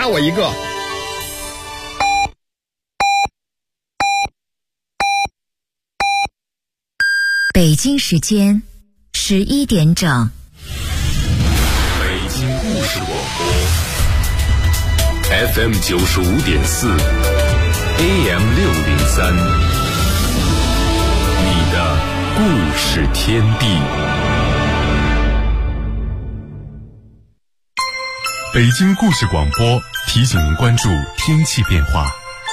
加我一个。 北京时间11点整。 北京故事广播 FM 95.4 AM 603，你的故事天地。北京故事广播提醒您关注天气变化。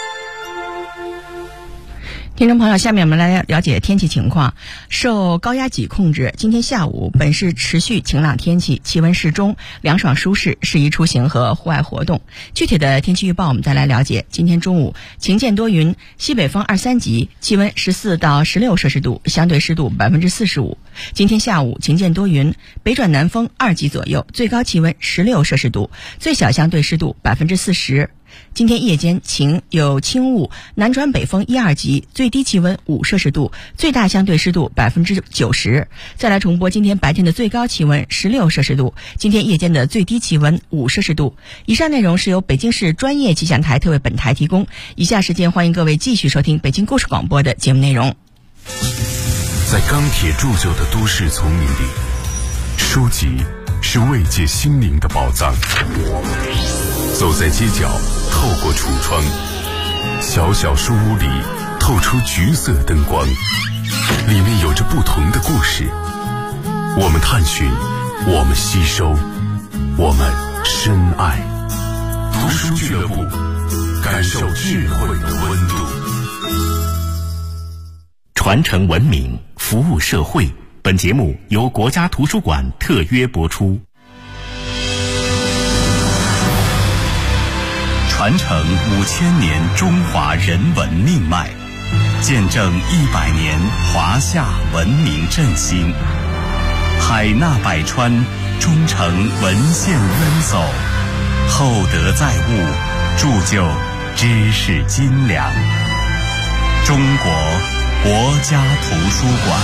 听众朋友，下面我们来了解天气情况。受高压脊控制，今天下午本市持续晴朗天气，气温适中，凉爽舒适，适宜出行和户外活动。具体的天气预报我们再来了解。今天中午晴间多云，西北风2、3级，气温14到16摄氏度，相对湿度45%。今天下午晴间多云，北转南风2级左右，最高气温16摄氏度，最小相对湿度40%。今天夜间晴，有轻雾，南转北风1、2级，最低气温5摄氏度，最大相对湿度90%。再来重播今天白天的最高气温16摄氏度，今天夜间的最低气温5摄氏度。以上内容是由北京市专业气象台特为本台提供。以下时间欢迎各位继续收听北京故事广播的节目内容。 在钢铁铸就的都市丛林里，书籍是慰藉心灵的宝藏。走在街角，透过橱窗，小小书屋里透出橘色灯光，里面有着不同的故事。我们探寻，我们吸收，我们深爱。读书俱乐部，感受智慧的温度。 传承文明，服务社会。本节目由国家图书馆特约播出。传承5000年中华人文命脉，见证100年华夏文明振兴。海纳百川，忠诚文献渊薮，厚德载物，铸就知识斤两。中国国家图书馆。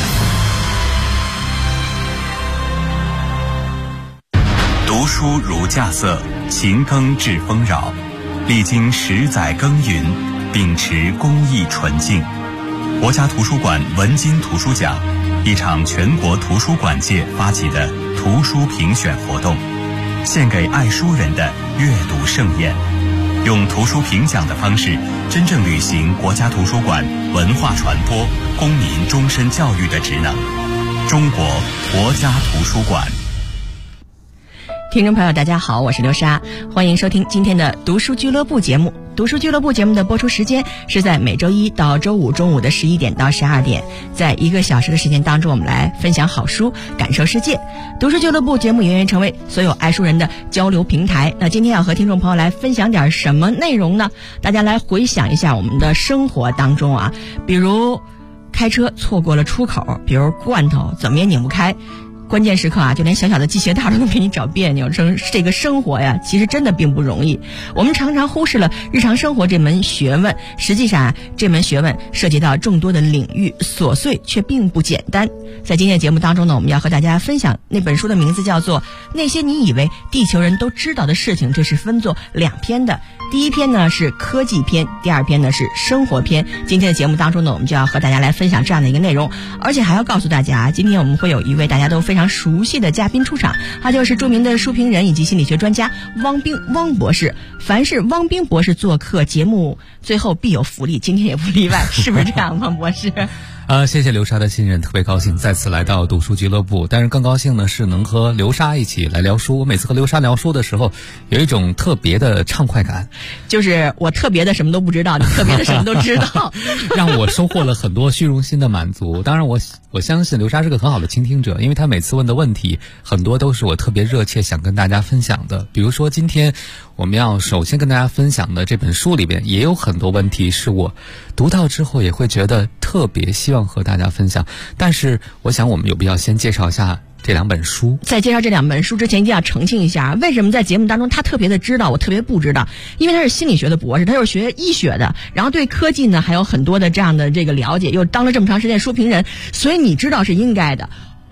读书如稼穑，勤耕致丰饶。历经10载耕耘，秉持公益纯净，国家图书馆文津图书奖，一场全国图书馆界发起的图书评选活动，献给爱书人的阅读盛宴，用图书评奖的方式，真正履行国家图书馆文化传播、公民终身教育的职能。中国国家图书馆。 听众朋友大家好，我是刘莎，欢迎收听今天的读书俱乐部节目。读书俱乐部节目的播出时间是在每周一到周五中午的11点到12点，在1个小时的时间当中，我们来分享好书，感受世界。读书俱乐部节目也成为所有爱书人的交流平台。那今天要和听众朋友来分享点什么内容呢？大家来回想一下我们的生活当中啊，比如开车错过了出口，比如罐头怎么也拧不开，关键时刻啊，就连小小的系鞋带都能给你找别扭。这个生活呀，其实真的并不容易。我们常常忽视了日常生活这门学问，实际上啊，这门学问涉及到众多的领域，琐碎却并不简单。在今天的节目当中呢，我们要和大家分享那本书的名字叫做《那些你以为地球人都知道的事情》，这是分作2篇的。第一篇呢是科技篇，第2篇呢是生活篇。今天的节目当中呢，我们就要和大家来分享这样的一个内容，而且还要告诉大家，今天我们会有一位大家都非常熟悉的嘉宾出场，他就是著名的书评人以及心理学专家汪冰汪博士。凡是汪冰博士做客节目，最后必有福利，今天也不例外，是不是这样，汪博士？ 谢谢刘莎的信任，特别高兴再次来到读书俱乐部。但是更高兴的是能和刘莎一起来聊书。我每次和刘莎聊书的时候，有一种特别的畅快感， 就是我特别的什么都不知道，你特别的什么都知道， 让我收获了很多虚荣心的满足。当然我相信刘莎是个很好的倾听者，因为她每次问的问题很多都是我特别热切想跟大家分享的。比如说今天我们要首先跟大家分享的这本书里边也有很多问题是我读到之后也会觉得特别希望和大家分享，但是我想我们有必要先介绍一下这2本书。 在介绍这2本书之前，一定要澄清一下，为什么在节目当中他特别的知道，我特别不知道？因为他是心理学的博士，他又是学医学的，然后对科技呢还有很多的这样的这个了解，又当了这么长时间书评人，所以你知道是应该的。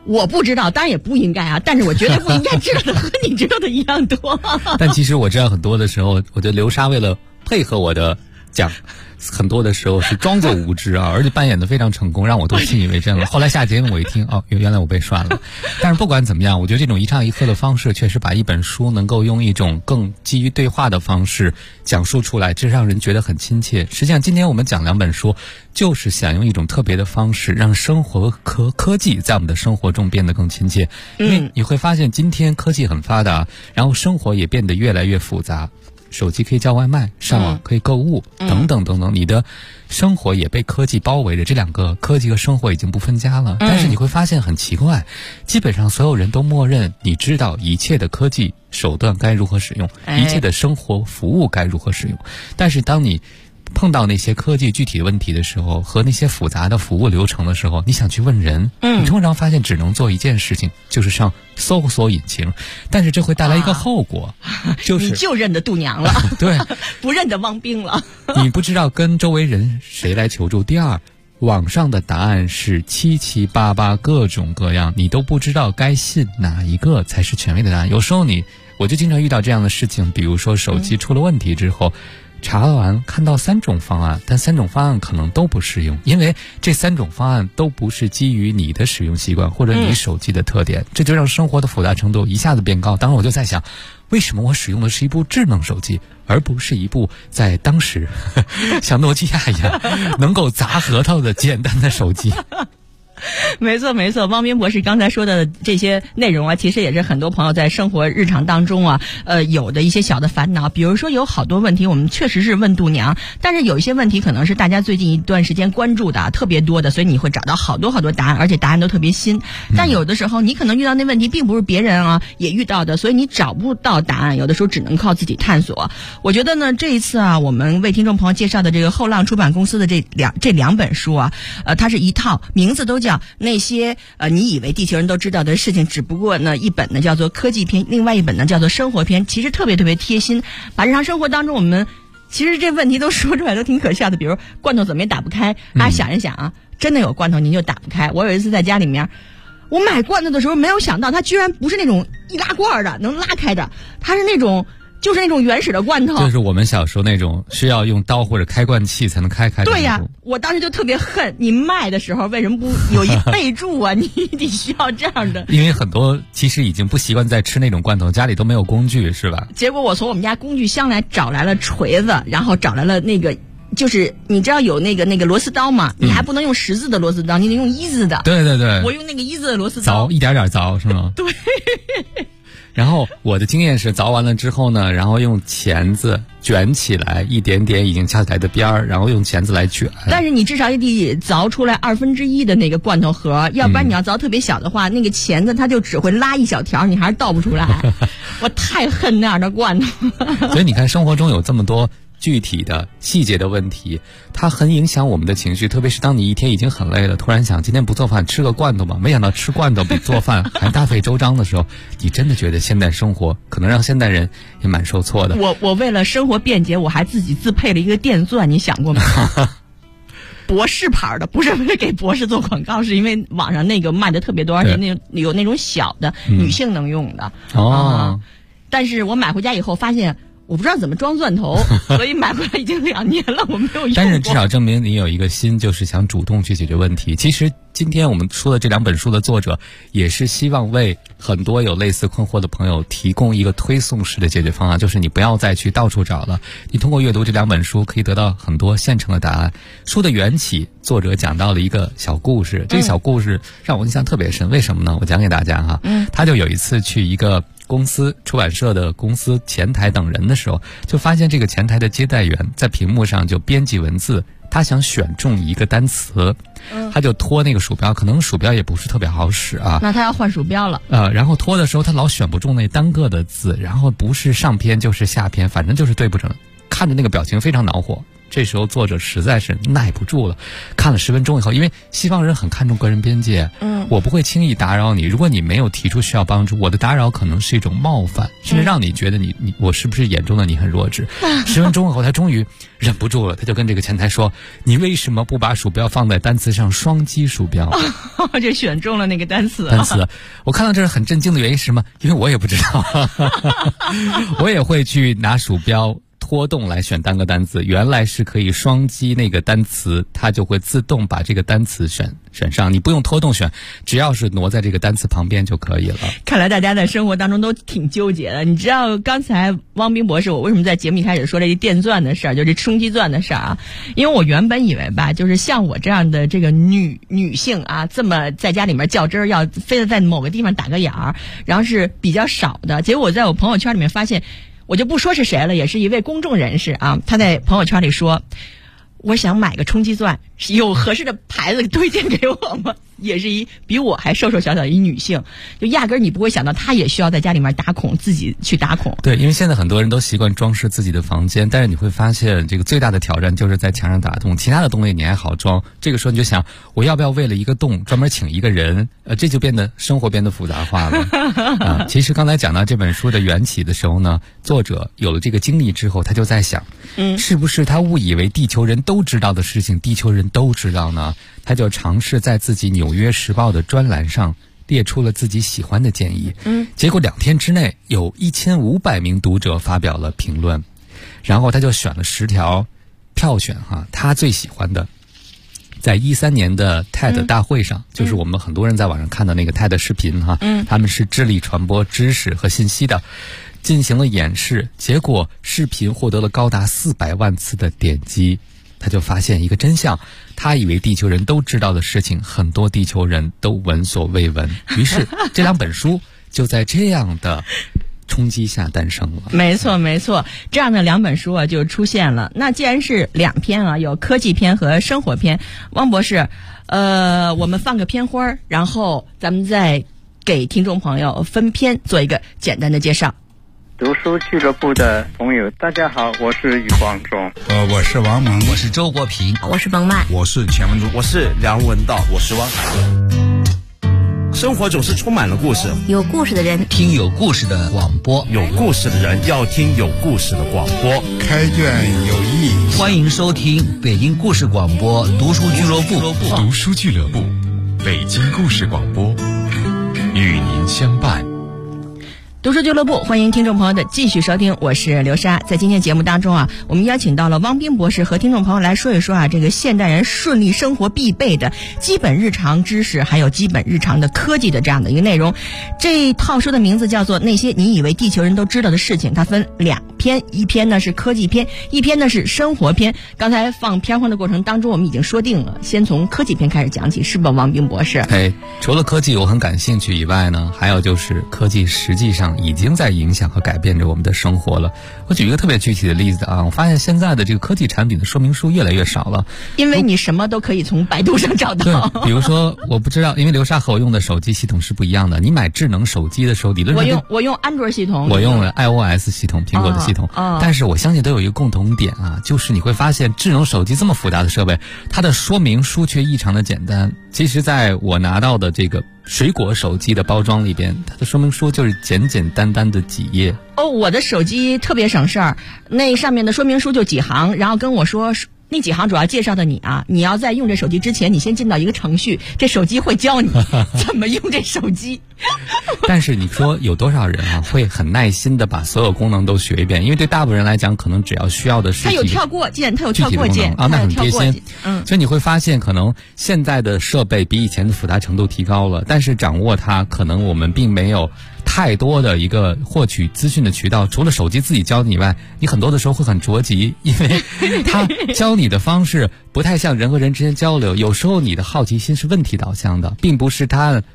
我不知道，当然也不应该啊，但是我绝对不应该知道的和你知道的一样多。 但其实我知道很多的时候，我觉得流沙为了配合我的讲，很多的时候是装作无知啊，而且扮演的非常成功，让我都信以为真了。后来下节目我一听，哦，原来我被涮了。但是不管怎么样，我觉得这种一唱一和的方式，确实把一本书能够用一种更基于对话的方式讲述出来，这让人觉得很亲切。实际上，今天我们讲两本书，就是想用一种特别的方式，让生活和科技在我们的生活中变得更亲切。因为你会发现，今天科技很发达，然后生活也变得越来越复杂。手机可以叫外卖，上网可以购物，等等等等，你的生活也被科技包围着，这两个科技和生活已经不分家了。但是你会发现很奇怪，基本上所有人都默认你知道一切的科技手段该如何使用，一切的生活服务该如何使用。但是当你碰到那些科技具体问题的时候，和那些复杂的服务流程的时候，你想去问人，你通常发现只能做一件事情，就是上搜索引擎。但是这会带来一个后果，就是你就认得度娘了， 对， 不认得汪冰了。 你不知道跟周围人谁来求助。第二，网上的答案是七七八八各种各样，你都不知道该信哪一个才是权威的答案。有时候我就经常遇到这样的事情，比如说手机出了问题之后，查完看到3种方案，但3种方案可能都不适用，因为这3种方案都不是基于你的使用习惯或者你手机的特点，这就让生活的复杂程度一下子变高。当时我就在想，为什么我使用的是一部智能手机，而不是一部在当时像诺基亚一样能够砸核桃的简单的手机？ 没错没错，汪冰博士刚才说的这些内容啊，其实也是很多朋友在生活日常当中啊，有的一些小的烦恼。比如说有好多问题我们确实是问度娘，但是有一些问题可能是大家最近一段时间关注的特别多的，所以你会找到好多答案，而且答案都特别新。但有的时候你可能遇到那问题并不是别人啊也遇到的，所以你找不到答案，有的时候只能靠自己探索。我觉得呢，这一次啊，我们为听众朋友介绍的这个后浪出版公司的这两本书啊，它是一套，名字都叫那些你以为地球人都知道的事情，只不过呢一本呢叫做科技篇，另外一本呢叫做生活篇，其实特别贴心，把日常生活当中我们其实这问题都说出来都挺可笑的。比如罐头怎么也打不开，大家想一想啊，真的有罐头您就打不开。我有一次在家里面，我买罐头的时候没有想到它居然不是那种易拉罐的能拉开的，它是那种就是那种原始的罐头，就是我们小时候那种需要用刀或者开罐器才能开的。 对呀，我当时就特别恨你卖的时候为什么不有一备注啊？你得需要这样的。 因为很多其实已经不习惯再吃那种罐头，家里都没有工具，是吧？ 结果我从我们家工具箱来找来了锤子，然后找来了那个。就是你知道有那个螺丝刀嘛，你还不能用10字的螺丝刀，你得用1字的。 对对对， 我用那个1字的螺丝刀， 凿一点点凿是吗？ 对。 然后我的经验是凿完了之后呢，然后用钳子卷起来一点点已经翘起来的边儿，然后用钳子来卷。 但是你至少也得凿出来1/2的那个罐头盒，要不然你要凿特别小的话，那个钳子它就只会拉一小条，你还是倒不出来。我太恨那样的罐头。 所以你看，生活中有这么多具体的细节的问题，它很影响我们的情绪。特别是当你一天已经很累了，突然想今天不做饭吃个罐头吧，没想到吃罐头比做饭还大费周章的时候，你真的觉得现代生活可能让现代人也蛮受挫的。 我为了生活便捷，我还自己自配了一个电钻，你想过吗？博士牌的，不是为了给博士做广告，是因为网上那个卖的特别多，而且有那种小的女性能用的。但是我买回家以后发现我不知道怎么装钻头，所以买回来已经2年了，我没有用过。 但是至少证明你有一个心，就是想主动去解决问题。其实今天我们说的这2本书的作者，也是希望为很多有类似困惑的朋友提供一个推送式的解决方案，就是你不要再去到处找了，你通过阅读这2本书可以得到很多现成的答案。书的缘起，作者讲到了一个小故事，这个小故事让我印象特别深。为什么呢？我讲给大家哈。他就有一次去一个公司出版社的公司前台等人的时候，就发现这个前台的接待员在屏幕上就编辑文字，他想选中一个单词，他就拖那个鼠标，可能鼠标也不是特别好使啊， 那他要换鼠标了。 然后拖的时候他老选不中那单个的字，然后不是上篇就是下篇，反正就是对不成，看着那个表情非常恼火。 这时候作者实在是耐不住了，看了10分钟以后，因为西方人很看重个人边界，我不会轻易打扰你，如果你没有提出需要帮助，我的打扰可能是一种冒犯，甚至让你觉得我是不是眼中的你很弱智。10分钟以后，他终于忍不住了，他就跟这个前台说：“你为什么不把鼠标放在单词上双击鼠标？” 就选中了那个单词。 我看到这是很震惊的原因是什么？因为我也不知道，我也会去拿鼠标拖动来选单个单词，原来是可以双击那个单词，它就会自动把这个单词选上，你不用拖动选，只要是挪在这个单词旁边就可以了。 看来大家在生活当中都挺纠结的。你知道刚才汪斌博士我为什么在节目一开始说了这电钻的事儿，就这冲击钻的事儿啊？因为我原本以为吧，就是像我这样的这个女性啊，这么在家里面较真儿，要非得在某个地方打个眼儿，然后是比较少的。结果我在我朋友圈里面发现，我就不说是谁了，也是一位公众人士啊，他在朋友圈里说，我想买个冲击钻，有合适的牌子推荐给我吗？也是一比我还瘦瘦小小的一女性，就压根儿你不会想到她也需要在家里面打孔，自己去打孔。 对，因为现在很多人都习惯装饰自己的房间，但是你会发现这个最大的挑战就是在墙上打洞，其他的东西你还好装。这个时候你就想，我要不要为了一个洞专门请一个人？这就生活变得复杂化了。其实刚才讲到这本书的缘起的时候呢，作者有了这个经历之后，他就在想，是不是他误以为地球人都知道的事情，地球人都知道呢？他就尝试在自己《纽约时报》的专栏上列出了自己喜欢的建议，结果2天之内有1500名读者发表了评论，然后他就选了10条票选他最喜欢的。在13年的 TED 大会上，就是我们很多人在网上看到那个 TED 视频他们是致力传播知识和信息的，进行了演示，结果视频获得了高达400万次的点击。他就发现一个真相，他以为地球人都知道的事情，很多地球人都闻所未闻。于是这2本书就在这样的冲击下诞生了。 没错没错，这样的2本书啊就出现了。那既然是2篇啊，有科技篇和生活篇，汪博士我们放个片花，然后咱们再给听众朋友分篇做一个简单的介绍。 读书俱乐部的朋友大家好，我是余广仲， 我是王蒙， 我是周国平， 我是冯曼， 我是钱文珠， 我是梁文道，我是汪海。生活总是充满了故事， 有故事的人听有故事的广播， 有故事的人要听有故事的广播。 开卷有益， 欢迎收听北京故事广播读书俱乐部。 读书俱乐部，北京故事广播，与您相伴。 读书俱乐部，欢迎听众朋友的继续收听，我是刘莎。在今天节目当中啊，我们邀请到了汪斌博士和听众朋友来说一说啊，这个现代人顺利生活必备的基本日常知识，还有基本日常的科技的这样的一个内容。这套书的名字叫做《那些你以为地球人都知道的事情》，它分2篇，一篇呢是科技篇，一篇呢是生活篇。刚才放片花的过程当中，我们已经说定了，先从科技篇开始讲起，是吧，汪斌博士？ 除了科技我很感兴趣以外呢，还有就是科技实际上已经在影响和改变着我们的生活了。我举一个特别具体的例子啊，我发现现在的这个科技产品的说明书越来越少了， 因为你什么都可以从百度上找到。 对，比如说我不知道，因为刘莎和我用的手机系统是不一样的。你买智能手机的时候，理论上我用安卓系统， 我用了 iOS 系统，苹果的系统。但是我相信都有一个共同点啊，就是你会发现智能手机这么复杂的设备，它的说明书却异常的简单。其实在我拿到的这个水果手机的包装里边，它的说明书就是简简单单的几页。 我的手机特别省事儿，那上面的说明书就几行，然后跟我说那几行主要介绍的你啊，你要在用这手机之前，你先进到一个程序，这手机会教你怎么用这手机。 但是你说有多少人啊会很耐心的把所有功能都学一遍？因为对大部分人来讲，可能只要需要的是它有跳过键，它有跳过键啊，那很贴心。所以你会发现，可能现在的设备比以前的复杂程度提高了，但是掌握它，可能我们并没有太多的一个获取资讯的渠道，除了手机自己教你以外，你很多的时候会很着急，因为他教你的方式不太像人和人之间交流。有时候你的好奇心是问题导向的，并不是他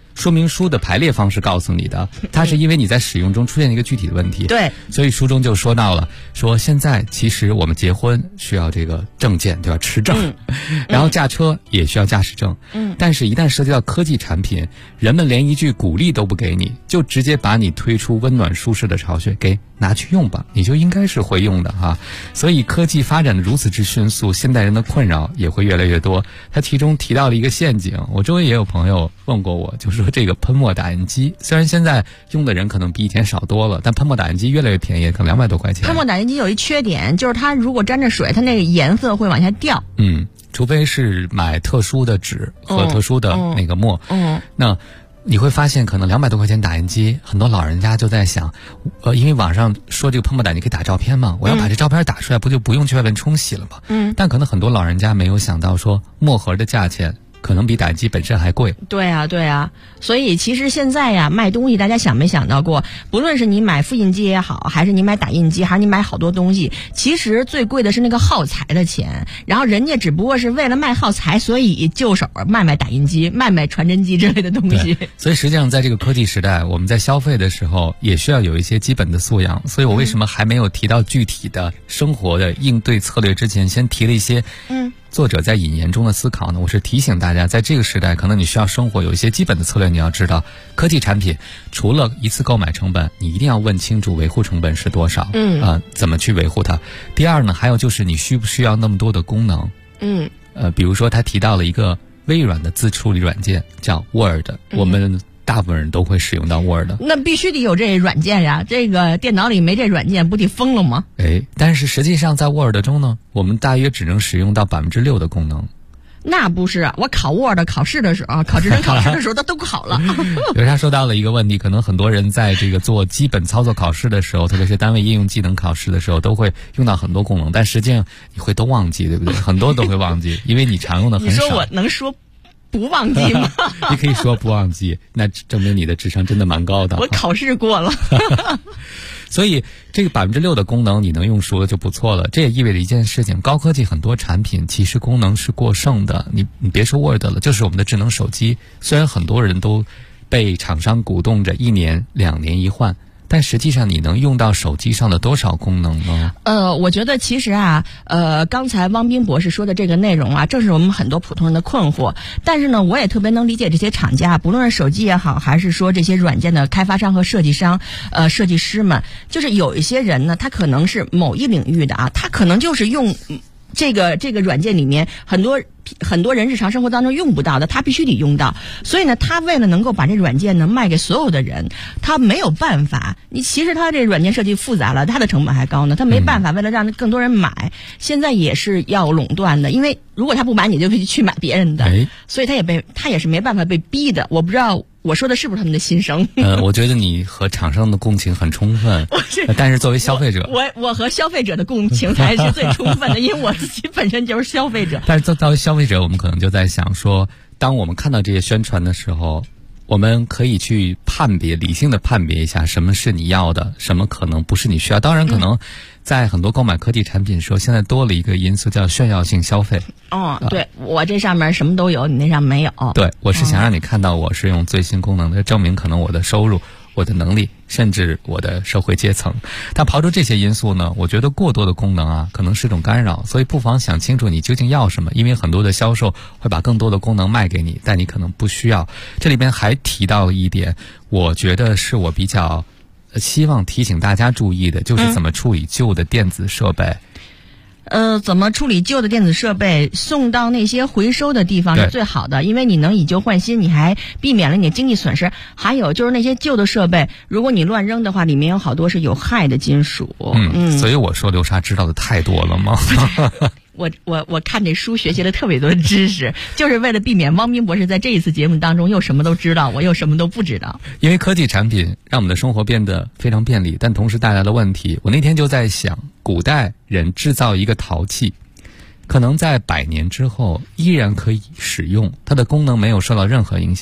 说明书的排列方式告诉你的，它是因为你在使用中出现一个具体的问题。 对， 所以书中就说到了，说现在其实我们结婚需要这个证件，对吧？持证，然后驾车也需要驾驶证。但是一旦涉及到科技产品，人们连一句鼓励都不给你，就直接把你推出温暖舒适的巢穴，给拿去用吧，你就应该是会用的哈。所以科技发展的如此之迅速，现代人的困扰也会越来越多。他其中提到了一个陷阱，我周围也有朋友问过我，就说这个喷墨打印机，虽然现在用的人可能比以前少多了，但喷墨打印机越来越便宜，可能200多块钱。 喷墨打印机有一缺点，就是它如果沾着水，它那个颜色会往下掉。 除非是买特殊的纸和特殊的那个墨。那你会发现可能200多块钱打印机，很多老人家就在想，因为网上说这个喷墨打印机可以打照片嘛，我要把这照片打出来，不就不用去外面冲洗了吗？但可能很多老人家没有想到说墨盒的价钱可能比打印机本身还贵。 对啊，所以其实现在呀，卖东西大家想没想到过，不论是你买复印机也好，还是你买打印机，还是你买好多东西，其实最贵的是那个耗材的钱，然后人家只不过是为了卖耗材，所以就手卖打印机，卖传真机之类的东西。 所以实际上在这个科技时代，我们在消费的时候也需要有一些基本的素养。所以我为什么还没有提到具体的生活的应对策略之前，先提了一些作者在引言中的思考呢？我是提醒大家，在这个时代，可能你需要生活有一些基本的策略。你要知道，科技产品除了一次购买成本，你一定要问清楚维护成本是多少，怎么去维护它。第二呢，还有就是你需不需要那么多的功能？比如说他提到了一个微软的自处理软件叫 Word，我们大部分人都会使用到 Word， 那必须得有这软件呀，这个电脑里没这软件不得疯了吗？ 但是实际上在 Word 中呢，我们大约只能使用到6%的功能。 那不是，我考 Word 考试的时候，考职称考试的时候，它都考了。 刘莎说到了一个问题，可能很多人在这个做基本操作考试的时候，特别是单位应用技能考试的时候，都会用到很多功能，但实际上你会都忘记，对不对？很多都会忘记，因为你常用的很少。 你说我能说不忘记吗？ 你可以说不忘记，那证明你的智商真的蛮高的。 我考试过了。 所以这个6%的功能你能用熟了就不错了。这也意味着一件事情，高科技很多产品其实功能是过剩的。你别说 Word 了，就是我们的智能手机，虽然很多人都被厂商鼓动着1年2年一换，但实际上你能用到手机上的多少功能呢？ 我觉得其实刚才汪斌博士说的这个内容正是我们很多普通人的困惑。但是呢，我也特别能理解这些厂家，不论是手机也好，还是说这些软件的开发商和设计商、设计师们，就是有一些人呢，他可能是某一领域的他可能就是用这个软件里面很多人日常生活当中用不到的，他必须得用到。所以呢，他为了能够把这软件呢卖给所有的人，他没有办法。其实他这软件设计复杂了，他的成本还高呢，他没办法为了让更多人买，现在也是要垄断的。因为如果他不买，你就可以去买别人的，所以他也是没办法被逼的。我不知道我说的是不是他们的心声？ 我觉得你和厂商的共情很充分，但是作为消费者， 我和消费者的共情才是最充分的，因为我自己本身就是消费者。 但是作为消费者，我们可能就在想说，当我们看到这些宣传的时候，我们可以去理性的判别一下什么是你要的，什么可能不是你需要。当然可能在很多购买科技产品的时候，现在多了一个因素叫炫耀性消费。 对，我这上面什么都有，你那上没有。 对，我是想让你看到我是用最新功能的，证明可能我的收入、我的能力，甚至我的社会阶层。但刨除这些因素呢，我觉得过多的功能可能是一种干扰，所以不妨想清楚你究竟要什么，因为很多的销售会把更多的功能卖给你，但你可能不需要。这里边还提到了一点，我觉得是我比较希望提醒大家注意的，就是怎么处理旧的电子设备。 怎么处理旧的电子设备，送到那些回收的地方是最好的，因为你能以旧换新，你还避免了你的经济损失。还有就是那些旧的设备，如果你乱扔的话，里面有好多是有害的金属。 所以我说刘莎知道的太多了吗？ 我看这书学习了特别多的知识，就是为了避免汪斌博士在这一次节目当中又什么都知道，我又什么都不知道。 因为科技产品让我们的生活变得非常便利，但同时带来了问题。我那天就在想，古代人制造一个陶器，可能在100年之后依然可以使用，它的功能没有受到任何影响。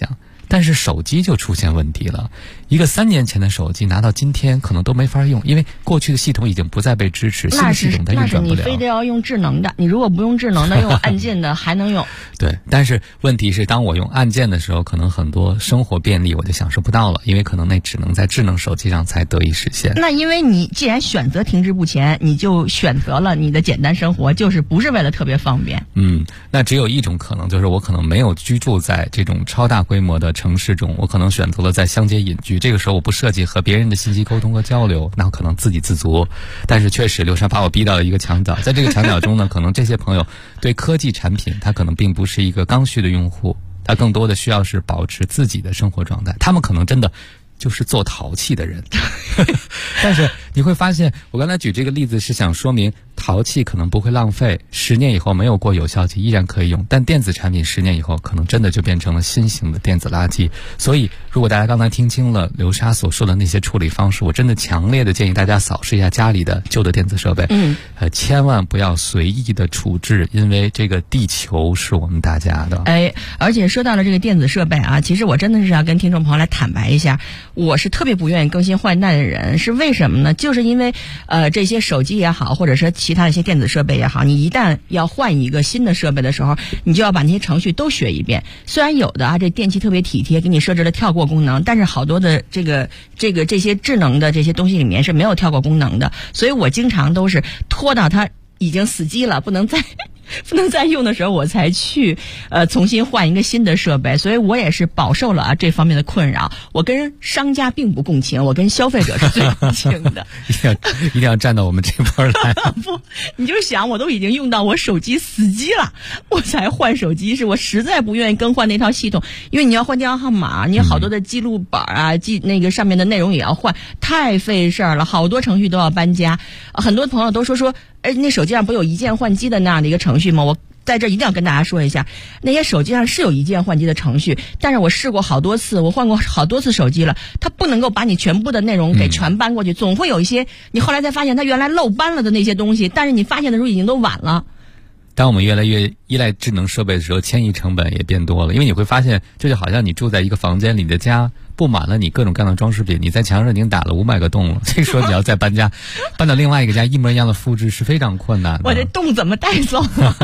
但是手机就出现问题了。一个3年前的手机拿到今天可能都没法用，因为过去的系统已经不再被支持，新的系统它运转不了。 那是你非得要用智能的，你如果不用智能的，用按键的还能用。 对，但是问题是，当我用按键的时候，可能很多生活便利我就享受不到了，因为可能那只能在智能手机上才得以实现。 那因为你既然选择停滞不前，你就选择了你的简单生活，就是不是为了特别方便。 那只有一种可能，就是我可能没有居住在这种超大规模的城市中，我可能选择了在乡间隐居。这个时候我不涉及和别人的信息沟通和交流，那我可能自给自足。但是确实流沙把我逼到了一个墙角，在这个墙角中呢，可能这些朋友对科技产品他可能并不是一个刚需的用户，他更多的需要是保持自己的生活状态，他们可能真的就是做淘气的人。但是你会发现，我刚才举这个例子是想说明淘气可能不会浪费，10年以后没有过有效期依然可以用，但电子产品10年以后可能真的就变成了新型的电子垃圾。所以如果大家刚才听清了流沙所说的那些处理方式，我真的强烈的建议大家扫视一下家里的旧的电子设备，千万不要随意的处置，因为这个地球是我们大家的。 而且说到了这个电子设备啊，其实我真的是要跟听众朋友来坦白一下，我是特别不愿意更新换代的人。是为什么呢？就是因为这些手机也好，或者说其他的一些电子设备也好，你一旦要换一个新的设备的时候，你就要把那些程序都学一遍。虽然有的啊，这电器特别体贴，给你设置了跳过功能，但是好多的这些智能的这些东西里面是没有跳过功能的，所以我经常都是拖到它已经死机了，不能再用的时候，我才去重新换一个新的设备。所以我也是饱受了这方面的困扰。我跟商家并不共情，我跟消费者是最共情的。 一定要站到我们这边来。 不，你就想，我都已经用到我手机死机了，我才换手机，是我实在不愿意更换那套系统，因为你要换电话号码，你有好多的记录本啊，那个上面的内容也要换，太费事儿了，好多程序都要搬家。很多朋友都说那手机上不有一键换机的那样的一个程序吗？我在这一定要跟大家说一下，那些手机上是有一键换机的程序，但是我试过好多次，我换过好多次手机了，它不能够把你全部的内容给全搬过去，总会有一些你后来才发现它原来漏搬了的那些东西，但是你发现的时候已经都晚了。 当我们越来越依赖智能设备的时候，迁移成本也变多了，因为你会发现，这就好像你住在一个房间里，你的家布满了你各种各样的装饰品，你在墙上已经打了500个洞了，这个时候你要再搬家，搬到另外一个家一模一样的复制是非常困难的。 我这洞怎么带走？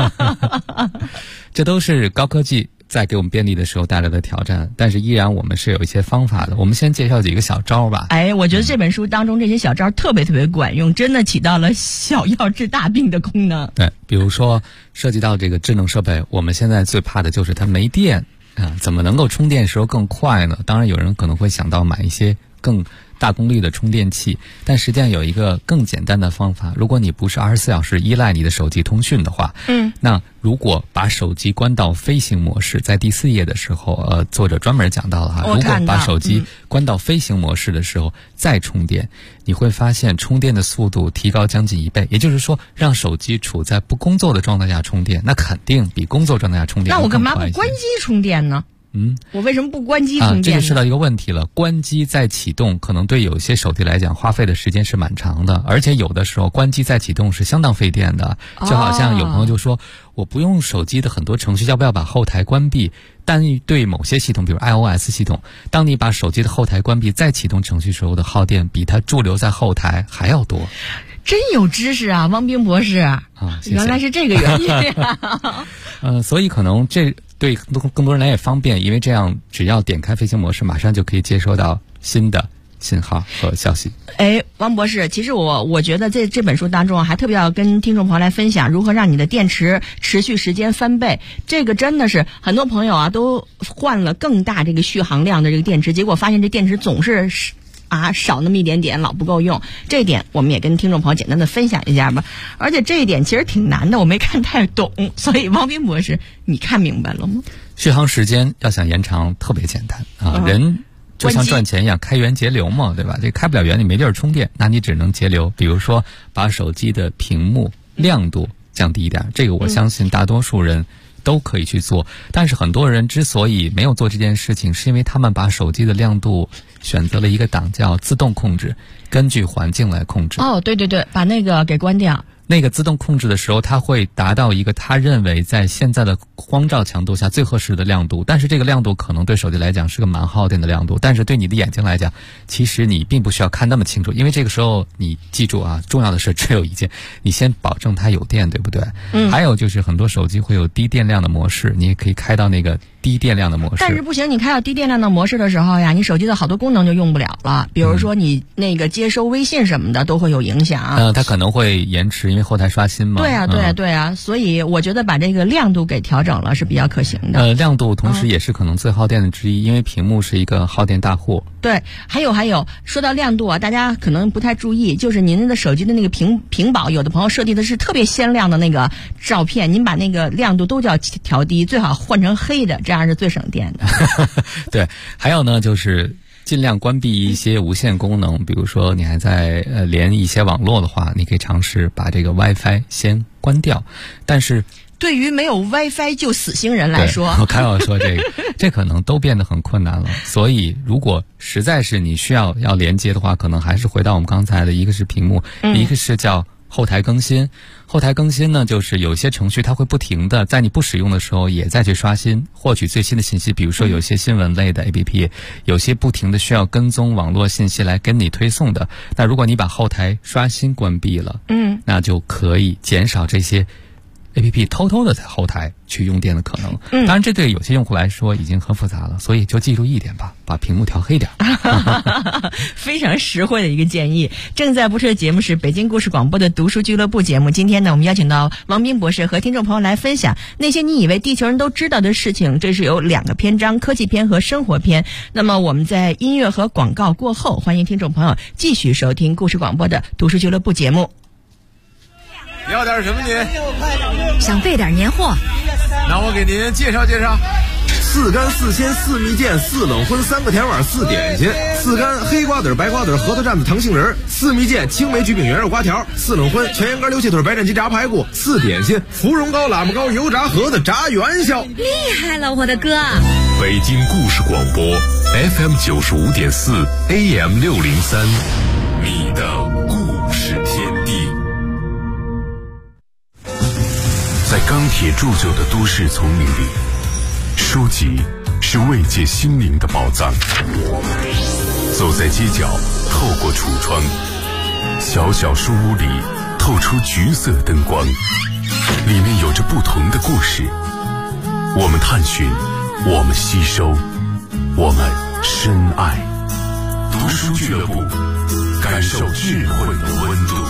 这都是高科技在给我们便利的时候带来的挑战，但是依然我们是有一些方法的。我们先介绍几个小招吧。 我觉得这本书当中这些小招特别特别管用，真的起到了小药治大病的功能。 对，比如说涉及到这个智能设备，我们现在最怕的就是它没电啊，怎么能够充电时候更快呢？当然有人可能会想到买一些更大功率的充电器，但实际上有一个更简单的方法。如果你不是24小时依赖你的手机通讯的话，那如果把手机关到飞行模式，在第4页的时候，作者专门讲到了哈，如果把手机关到飞行模式的时候再充电，你会发现充电的速度提高将近1倍。也就是说，让手机处在不工作的状态下充电，那肯定比工作状态下充电那我干嘛不关机充电呢？我为什么不关机充电呢？ 这就涉及到一个问题了。关机再启动，可能对有些手机来讲花费的时间是蛮长的，而且有的时候关机再启动是相当费电的。就好像有朋友就说，我不用手机的很多程序，要不要把后台关闭？但对某些系统，比如 iOS 系统，当你把手机的后台关闭再启动程序时候的耗电，比它驻留在后台还要多。 真有知识啊，汪冰博士啊！ 谢谢。 原来是这个原因。 所以可能这对更多人来也方便，因为这样只要点开飞行模式，马上就可以接收到新的信号和消息。 汪博士，其实我觉得这本书当中还特别要跟听众朋友来分享如何让你的电池持续时间翻倍。这个真的是很多朋友啊都换了更大这个续航量的这个电池，结果发现这电池总是少那么一点点，老不够用。这一点我们也跟听众朋友简单的分享一下吧。而且这一点其实挺难的，我没看太懂，所以汪斌博士你看明白了吗？ 续航时间要想延长特别简单啊，人就像赚钱一样，开源节流嘛，对吧？这开不了源，你没地儿充电，那你只能节流。比如说把手机的屏幕亮度降低一点，这个我相信大多数人都可以去做。但是很多人之所以没有做这件事情，是因为他们把手机的亮度选择了一个档叫自动控制，根据环境来控制。 对，把那个给关掉。 那个自动控制的时候，它会达到一个他认为在现在的光照强度下最合适的亮度，但是这个亮度可能对手机来讲是个蛮耗电的亮度，但是对你的眼睛来讲，其实你并不需要看那么清楚，因为这个时候你记住啊，重要的是只有一件，你先保证它有电，对不对？还有就是很多手机会有低电量的模式，你也可以开到那个低电量的模式。 但是不行，你开到低电量的模式的时候呀，你手机的好多功能就用不了了，比如说你那个接收微信什么的都会有影响。 它可能会延迟，因为后台刷新嘛。 对啊，所以我觉得把这个亮度给调整了是比较可行的。 亮度同时也是可能最耗电的之一，因为屏幕是一个耗电大户。 对，还有，说到亮度啊，大家可能不太注意，就是您的手机的那个屏保，有的朋友设计的是特别鲜亮的那个照片，您把那个亮度都叫调低，最好换成黑的，这样是最省电的。 对，还有呢，就是尽量关闭一些无线功能，比如说你还在连一些网络的话，你可以尝试把这个 WiFi 先关掉。但是对于没有 WiFi 就死星人来说， 我开玩笑说这可能都变得很困难了。所以如果实在是你需要连接的话，可能还是回到我们刚才的，一个是屏幕，一个是叫后台更新。后台更新呢，就是有些程序它会不停的在你不使用的时候也再去刷新，获取最新的信息。比如说有些新闻类的 APP， 有些不停的需要跟踪网络信息来跟你推送的。那如果你把后台刷新关闭了，那就可以减少这些 APP 偷偷的在后台去用电的可能。当然这对有些用户来说已经很复杂了，所以就记住一点吧，把屏幕调黑点。 非常实惠的一个建议。正在播出的节目是北京故事广播的读书俱乐部节目。今天呢，我们邀请到王斌博士和听众朋友来分享那些你以为地球人都知道的事情。这是有2个篇章，科技篇和生活篇。那么我们在音乐和广告过后，欢迎听众朋友继续收听故事广播的读书俱乐部节目。 要点什么您？ 想备点年货， 那我给您介绍介绍。4干4鲜4蜜饯4冷荤3个甜碗4点心，4干黑瓜子白瓜子核桃蘸子糖杏仁，4蜜饯青梅焗饼圆肉瓜条，4冷荤全羊肝溜气腿白斩鸡炸排骨，4点心芙蓉糕喇叭糕油炸盒子炸元宵。 厉害了我的哥！ 北京故事广播 FM 95.4 AM 603，你的故事天地。在钢铁铸就的都市丛林里，书籍是慰藉心灵的宝藏。走在街角，透过橱窗，小小书屋里透出橘色灯光，里面有着不同的故事。我们探寻，我们吸收，我们深爱。读书俱乐部，感受智慧的温度。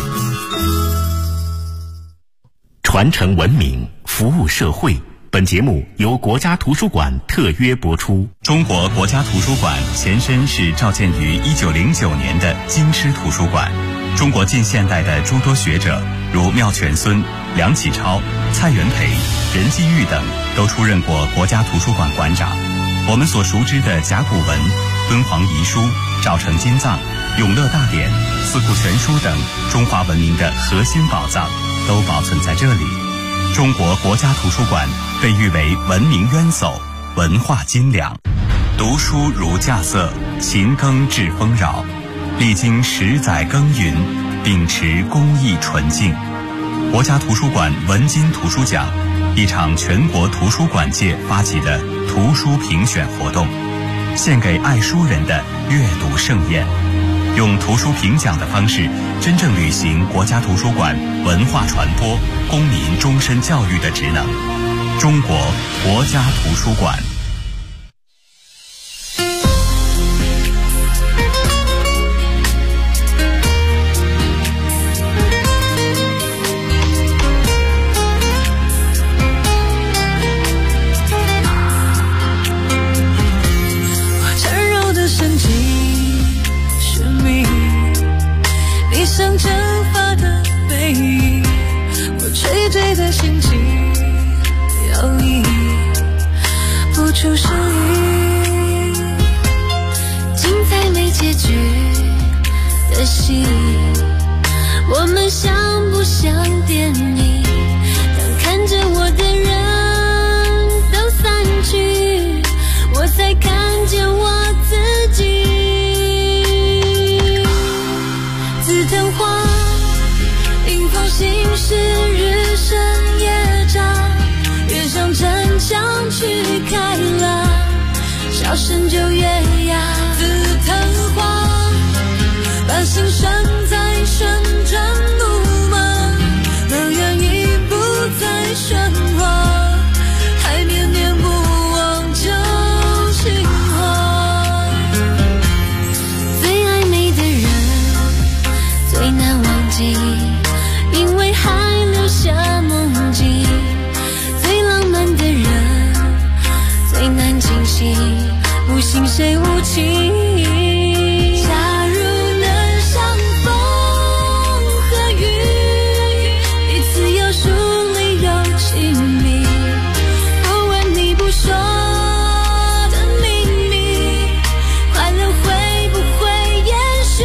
传承文明，服务社会。本节目由国家图书馆特约播出。 中国国家图书馆前身是召建于1909年的京师图书馆。中国近现代的诸多学者，如妙泉孙、梁启超、蔡元培、任继玉等，都出任过国家图书馆馆长。我们所熟知的甲骨文、敦煌遗书、赵城金藏、永乐大典、四库全书等中华文明的核心宝藏，都保存在这里。中国国家图书馆被誉为文明渊薮，文化精良。读书如稼穑，勤耕致丰饶。历经10载耕耘，秉持公益纯净。国家图书馆文津图书奖，一场全国图书馆界发起的图书评选活动，献给爱书人的阅读盛宴。用图书评奖的方式，真正履行国家图书馆文化传播、公民终身教育的职能。中国国家图书馆。 像蒸发的背影，我垂坠的心情摇曳不出声音。精彩没结局的戏，我们像不像电影？当看着我的人都散去，我才看见我自己。紫藤花迎风行驶， 好深就月牙，紫藤花，把心拴在旋转木马，乐园已不再喧哗，还念念不忘旧情话。最暧昧的人最难忘记，因为还留下梦境。最浪漫的人最难惊喜，不信谁无情。假如能相逢和雨，彼此有疏离有亲密，不问你不说的秘密，快乐会不会延续？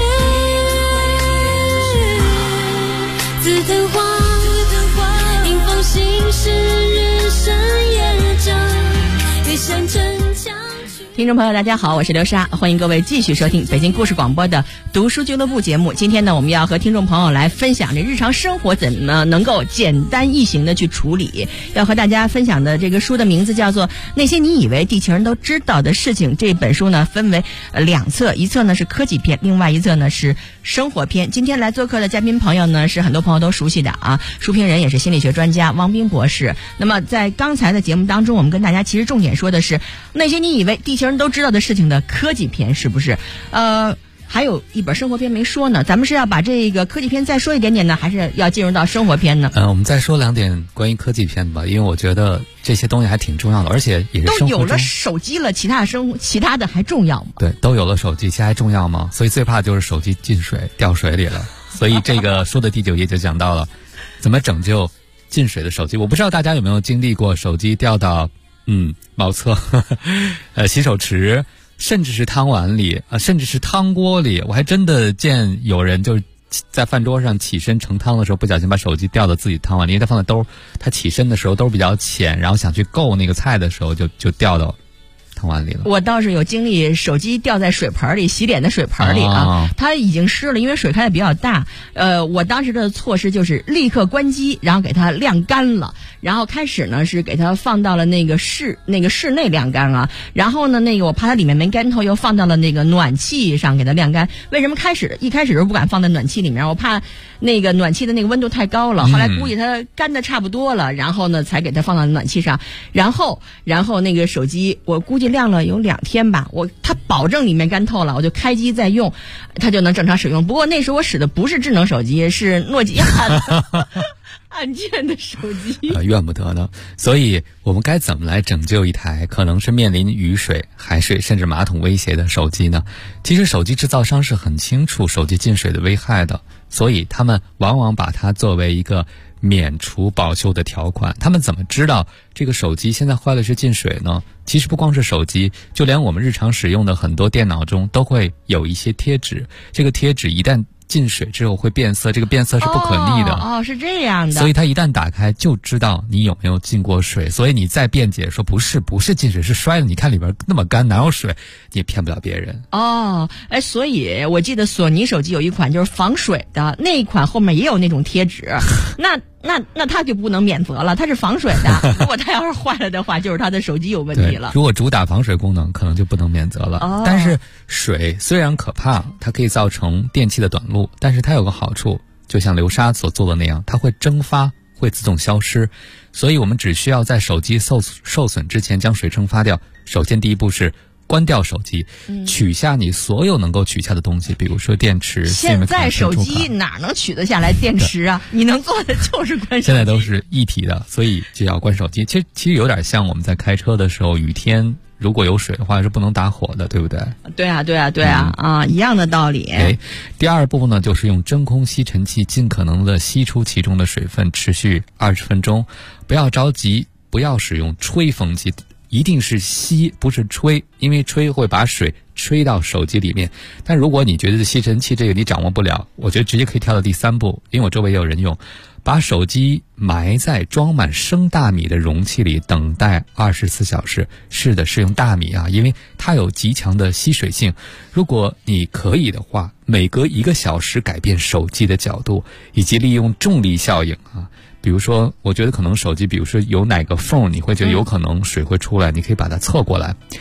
紫藤花，迎风行驶，日升夜涨，越想逞强。 听众朋友大家好，我是刘莎，欢迎各位继续收听北京故事广播的读书俱乐部节目。今天呢，我们要和听众朋友来分享这日常生活怎么能够简单易行的去处理。要和大家分享的这个书的名字叫做《那些你以为地球人都知道的事情》。这本书呢分为两册，一册呢是科技篇，另外一册呢是生活篇。今天来做客的嘉宾朋友呢是很多朋友都熟悉的啊，书评人也是心理学专家汪斌博士。那么在刚才的节目当中，我们跟大家其实重点说的是那些你以为地球人都知道的事情的科技篇，是不是？还有一本生活篇没说呢，咱们是要把这个科技篇再说一点点呢，还是要进入到生活篇呢？ 我们再说两点关于科技篇吧，因为我觉得这些东西还挺重要的，而且也是生活中都有了手机了，其他的还重要吗？ 对，都有了手机，其他还重要吗？所以最怕的就是手机进水掉水里了。所以这个书的第9页就讲到了怎么拯救进水的手机。我不知道大家有没有经历过手机掉到茅厕洗手池，甚至是汤碗里甚至是汤锅里。我还真的见有人就是在饭桌上起身盛汤的时候，不小心把手机掉到自己汤碗里，因为他放在兜，他起身的时候兜比较浅，然后想去够那个菜的时候就掉到汤碗里了。 我倒是有经历，手机掉在水盆里，洗脸的水盆里它已经湿了，因为水开的比较大。我当时的措施就是立刻关机，然后给它晾干了。然后开始呢是给它放到了那个室内晾干啊。然后呢我怕它里面没干透，又放到了那个暖气上给它晾干。为什么一开始就不敢放在暖气里面？我怕那个暖气的那个温度太高了。后来估计它干的差不多了，然后呢才给它放到暖气上。然后那个手机我估计晾了有2天吧，它保证里面干透了，我就开机再用，它就能正常使用。不过那时候我使的不是智能手机，是诺基亚的按键的手机怨不得呢。所以我们该怎么来拯救一台可能是面临雨水、海水甚至马桶威胁的手机呢？其实手机制造商是很清楚手机进水的危害的，所以他们往往把它作为一个免除保修的条款。他们怎么知道这个手机现在坏了是进水呢？其实不光是手机，就连我们日常使用的很多电脑中都会有一些贴纸，这个贴纸一旦进水之后会变色，这个变色是不可逆的。 是这样的。 所以它一旦打开就知道你有没有进过水，所以你再辩解说不是进水是摔了，你看里边那么干哪有水，你也骗不了别人。 所以我记得索尼手机有一款就是防水的，那一款后面也有那种贴纸那它就不能免责了，它是防水的。如果它要是坏了的话，就是它的手机有问题了。 如果主打防水功能，可能就不能免责了。但是水虽然可怕，它可以造成电器的短路，但是它有个好处，就像流沙所做的那样，它会蒸发，会自动消失。所以我们只需要在手机受损之前将水蒸发掉。首先第一步是关掉手机，取下你所有能够取下的东西，比如说电池。 现在手机哪能取得下来电池啊？你能做的就是关手机。 现在都是一体的，所以就要关手机。其实有点像我们在开车的时候，雨天如果有水的话是不能打火的，对不对？ 对啊，一样的道理。 第二步呢，就是用真空吸尘器尽可能的吸出其中的水分，持续20分钟。不要着急，不要使用吹风机。一定是吸，不是吹，因为吹会把水吹到手机里面。但如果你觉得吸尘器这个你掌握不了，我觉得直接可以跳到第3步，因为我周围也有人用，把手机埋在装满生大米的容器里，等待24小时。是的，是用大米啊，因为它有极强的吸水性。如果你可以的话，每隔1个小时改变手机的角度，以及利用重力效应啊。比如说我觉得可能手机比如说有哪个缝你会觉得有可能水会出来，你可以把它侧过来，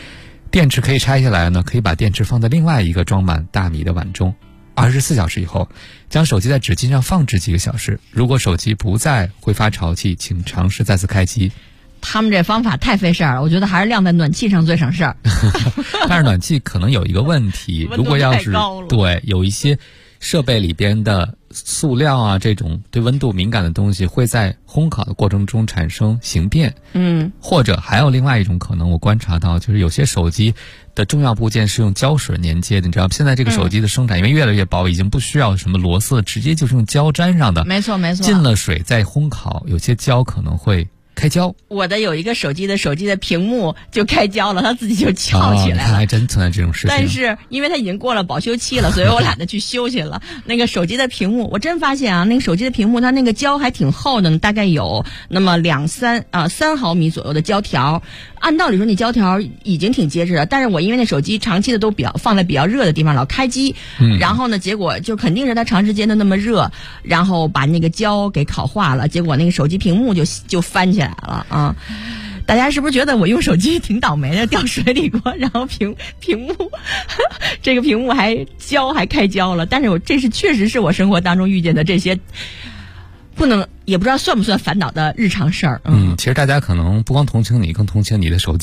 电池可以拆下来呢，可以把电池放在另外一个装满大米的碗中，24小时以后，将手机在纸巾上放置几个小时。如果手机不再挥发潮气，请尝试再次开机。 他们这方法太费事儿了，我觉得还是晾在暖气上最省事儿。 但是暖气可能有一个问题，如果要是对有一些设备里边的塑料啊这种对温度敏感的东西会在烘烤的过程中产生形变。或者还有另外一种可能，我观察到就是有些手机的重要部件是用胶水粘接的，你知道现在这个手机的生产因为越来越薄，已经不需要什么螺丝，直接就是用胶粘上的。 没错没错， 进了水再烘烤，有些胶可能会开胶。 我的有一个手机的屏幕就开胶了，它自己就翘起来了。 看还真存在这种事情。 但是因为它已经过了保修期了，所以我懒得去修去了。那个手机的屏幕，我真发现啊，那个手机的屏幕它那个胶还挺厚的，大概有那么3毫米左右的胶条。按道理说，那胶条已经挺结实了，但是我因为那手机长期的都放在比较热的地方，老开机，然后呢，结果就肯定是它长时间的那么热，然后把那个胶给烤化了，结果那个手机屏幕就翻起来了啊！大家是不是觉得我用手机挺倒霉的，掉水里过，然后屏幕这个屏幕还开胶了？但是这确实是我生活当中遇见的这些。也不知道算不算烦恼的日常事儿。 其实大家可能不光同情你，更同情你的手机。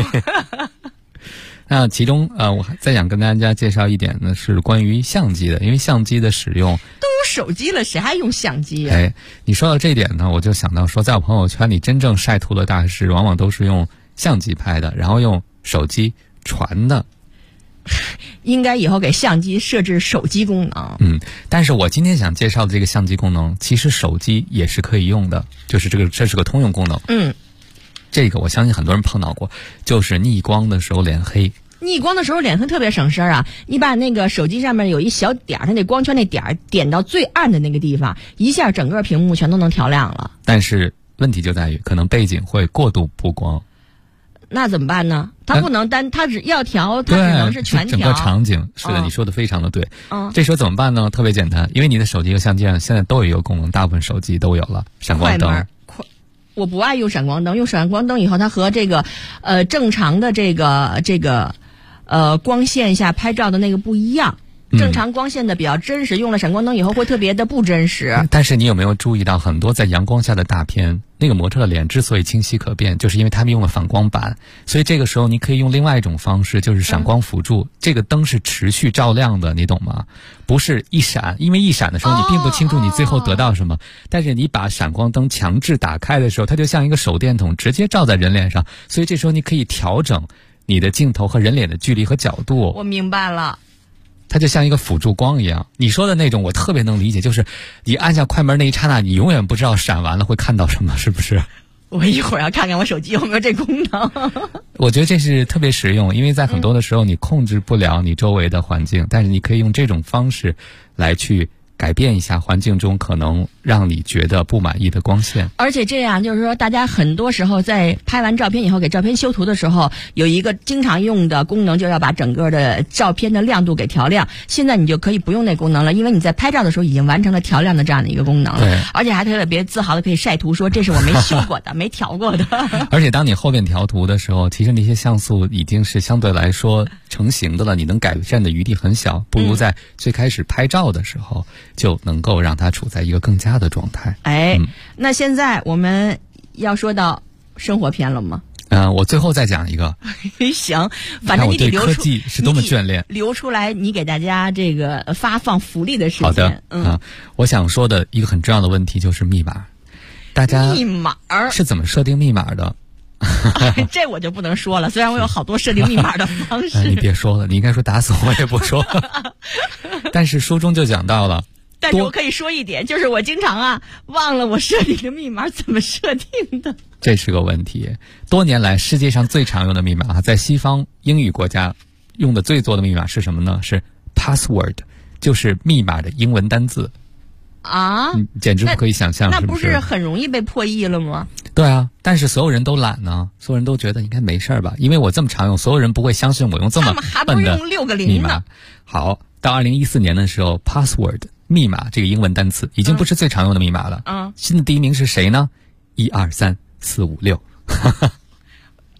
那其中我还再想跟大家介绍一点呢，是关于相机的，因为相机的使用都有手机了，谁还用相机啊？ 你说到这一点呢，我就想到说，在我朋友圈里真正晒图的大师，往往都是用相机拍的，然后用手机传的。 应该以后给相机设置手机功能。 但是我今天想介绍的这个相机功能，其实手机也是可以用的，就是这是个通用功能。这个我相信很多人碰到过，就是逆光的时候脸黑。 逆光的时候脸黑特别省事儿啊！你把那个手机上面有一小点儿，它那光圈那点儿点到最暗的那个地方，一下整个屏幕全都能调亮了。 但是问题就在于，可能背景会过度曝光。 那怎么办呢？它不能它只要调，它只能是全调。 整个场景是的，你说的非常的对。这时候怎么办呢？特别简单，因为你的手机和相机上现在都有一个功能，大部分手机都有了闪光灯。 我不爱用闪光灯，用闪光灯以后，它和这个正常的这个光线下拍照的那个不一样。正常光线的比较真实，用了闪光灯以后会特别的不真实。 但是你有没有注意到，很多在阳光下的大片，那个模特的脸之所以清晰可辨，就是因为他们用了反光板。所以这个时候你可以用另外一种方式，就是闪光辅助。这个灯是持续照亮的，你懂吗？不是一闪，因为一闪的时候你并不清楚你最后得到什么。但是你把闪光灯强制打开的时候，它就像一个手电筒直接照在人脸上。所以这时候你可以调整你的镜头和人脸的距离和角度。 我明白了。 它就像一个辅助光一样，你说的那种我特别能理解，就是你按下快门那一刹那，你永远不知道闪完了会看到什么，是不是？ 我一会儿要看看我手机有没有这功能。 我觉得这是特别实用，因为在很多的时候你控制不了你周围的环境，但是你可以用这种方式来去改变一下环境中可能让你觉得不满意的光线。 而且这样就是说，大家很多时候在拍完照片以后给照片修图的时候，有一个经常用的功能，就要把整个的照片的亮度给调亮。现在你就可以不用那功能了，因为你在拍照的时候已经完成了调亮的这样的一个功能了。而且还特别自豪的可以晒图说，这是我没修过的没调过的。 而且当你后面调图的时候，其实那些像素已经是相对来说成型的了，你能改善的余地很小，不如在最开始拍照的时候就能够让它处在一个更佳的状态。 那现在我们要说到生活篇了吗？ 我最后再讲一个。 行，反正你得科技是多么眷恋， 留出来你给大家这个发放福利的时间。 好的，我想说的一个很重要的问题就是密码。大家密码是怎么设定密码的？ 这我就不能说了，虽然我有好多设定密码的方式。 你别说了，你应该说打死我也不说。但是书中就讲到了。 但是我可以说一点，就是我经常忘了我设定的密码怎么设定的。 这是个问题。多年来世界上最常用的密码，在西方英语国家用的最多的密码是什么呢？是 password， 就是密码的英文单字。简直不可以想象。 那不是很容易被破译了吗？ 对啊，但是所有人都懒呢，所有人都觉得应该没事吧，因为我这么常用，所有人不会相信我用这么笨的密码。好，到2014年的时候 password密码这个英文单词已经不是最常用的密码了。新的第一名是谁呢？12345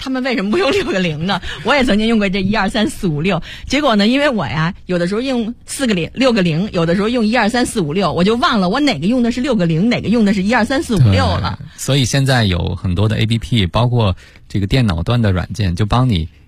他们为什么不用6个0呢？我也曾经用过这1、2、3、4、5、6，结果呢，因为我呀有的时候用4个0、6个0，有的时候用1、2、3、4、5、6，我就忘了我哪个用的是6个0，哪个用的是1、2、3、4、5、6了。 所以现在有很多的 APP， 包括这个电脑端的软件，就帮你